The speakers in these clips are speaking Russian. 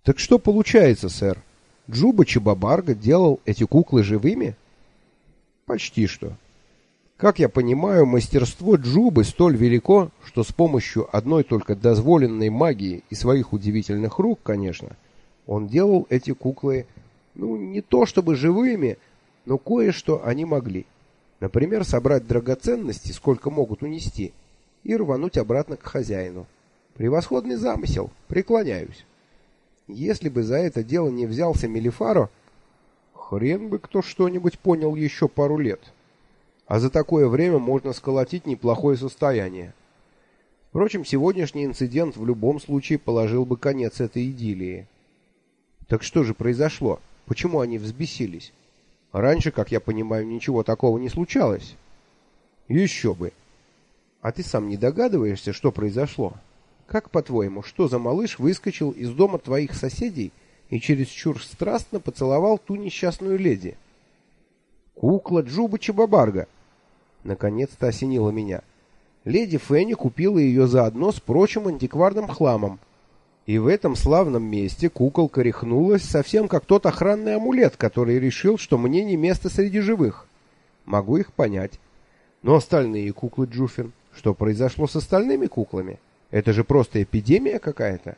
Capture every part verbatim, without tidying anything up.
Так что получается, сэр? Джуба Чебабарга делал эти куклы живыми? Почти что. Как я понимаю, мастерство Джубы столь велико, что с помощью одной только дозволенной магии и своих удивительных рук, конечно, он делал эти куклы, ну, не то чтобы живыми, но кое-что они могли. Например, собрать драгоценности, сколько могут унести, и рвануть обратно к хозяину. Превосходный замысел, преклоняюсь. Если бы за это дело не взялся Мелифаро, хрен бы кто что-нибудь понял еще пару лет. А за такое время можно сколотить неплохое состояние. Впрочем, сегодняшний инцидент в любом случае положил бы конец этой идиллии. Так что же произошло? Почему они взбесились? Раньше, как я понимаю, ничего такого не случалось. Еще бы. А ты сам не догадываешься, что произошло? Как, по-твоему, что за малыш выскочил из дома твоих соседей и чересчур страстно поцеловал ту несчастную леди? Кукла Джуба Чебабарга. Наконец-то осенило меня. Леди Фенни купила ее заодно с прочим антикварным хламом. И в этом славном месте куколка рехнулась совсем как тот охранный амулет, который решил, что мне не место среди живых. Могу их понять. Но остальные куклы, Джуфин, что произошло с остальными куклами? Это же просто эпидемия какая-то.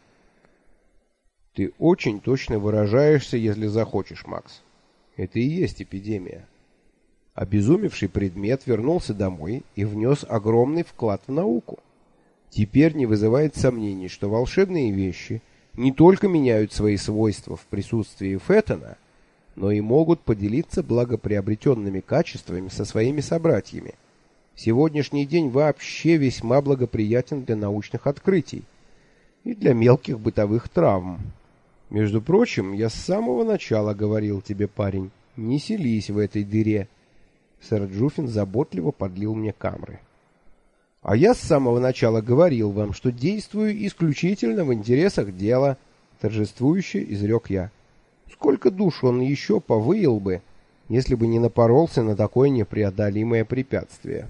Ты очень точно выражаешься, если захочешь, Макс. Это и есть эпидемия. Обезумевший предмет вернулся домой и внес огромный вклад в науку. Теперь не вызывает сомнений, что волшебные вещи не только меняют свои свойства в присутствии Феттона, но и могут поделиться благоприобретенными качествами со своими собратьями. Сегодняшний день вообще весьма благоприятен для научных открытий и для мелких бытовых травм. Между прочим, я с самого начала говорил тебе, парень, не селись в этой дыре. Сэр Джуфин заботливо подлил мне камры. А я с самого начала говорил вам, что действую исключительно в интересах дела, торжествующе изрек я. Сколько душ он еще повыел бы, если бы не напоролся на такое непреодолимое препятствие.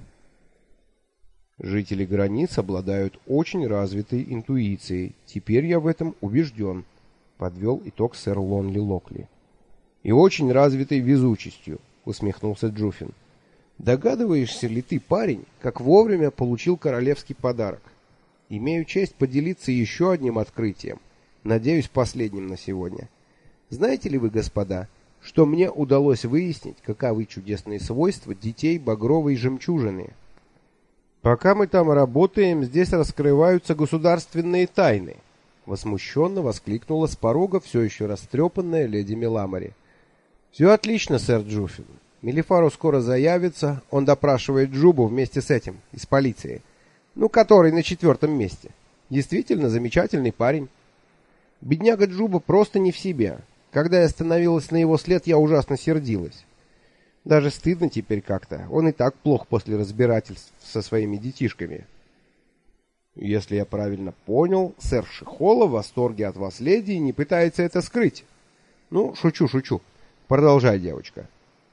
Жители границ обладают очень развитой интуицией. Теперь я в этом убежден, подвел итог сэр Лонли Локли. И очень развитой везучестью, усмехнулся Джуфин. Догадываешься ли ты, парень, как вовремя получил королевский подарок? Имею честь поделиться еще одним открытием, надеюсь, последним на сегодня. Знаете ли вы, господа, что мне удалось выяснить, каковы чудесные свойства детей багровой жемчужины? Пока мы там работаем, здесь раскрываются государственные тайны, возмущенно воскликнула с порога все еще растрепанная леди Меламори. Все отлично, сэр Джуфин. Мелифаро скоро заявится, он допрашивает Джубу вместе с этим, из полиции. Ну, который на четвертом месте. Действительно замечательный парень. Бедняга Джуба просто не в себе. Когда я остановилась на его след, я ужасно сердилась. Даже стыдно теперь как-то. Он и так плох после разбирательств со своими детишками. Если я правильно понял, сэр Шихола в восторге от вас, леди, и не пытается это скрыть. Ну, шучу, шучу. Продолжай, девочка.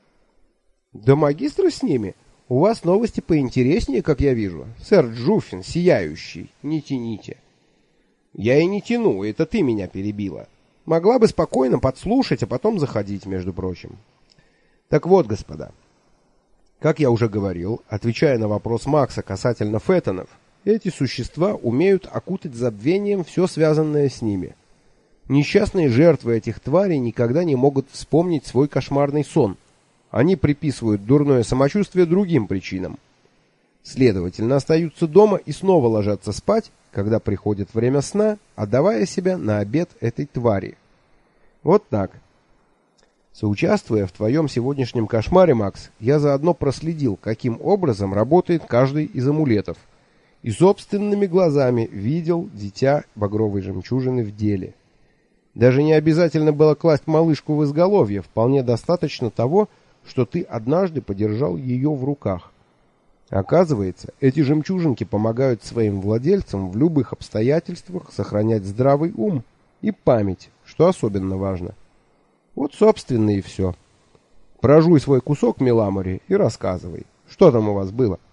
Да магистра с ними. У вас новости поинтереснее, как я вижу. Сэр Джуфин, сияющий. Не тяните. Я и не тяну, это ты меня перебила. Могла бы спокойно подслушать, а потом заходить, между прочим. Так вот, господа. Как я уже говорил, отвечая на вопрос Макса касательно феттонов, эти существа умеют окутать забвением все связанное с ними. Несчастные жертвы этих тварей никогда не могут вспомнить свой кошмарный сон. Они приписывают дурное самочувствие другим причинам. Следовательно, остаются дома и снова ложатся спать, когда приходит время сна, отдавая себя на обед этой твари. Вот так. Соучаствуя в твоем сегодняшнем кошмаре, Макс, я заодно проследил, каким образом работает каждый из амулетов, и собственными глазами видел дитя багровой жемчужины в деле. Даже не обязательно было класть малышку в изголовье, вполне достаточно того, что ты однажды подержал ее в руках. Оказывается, эти жемчужинки помогают своим владельцам в любых обстоятельствах сохранять здравый ум и память, что особенно важно. Вот, собственно, и все. Прожуй свой кусок, Меламори, и рассказывай, что там у вас было.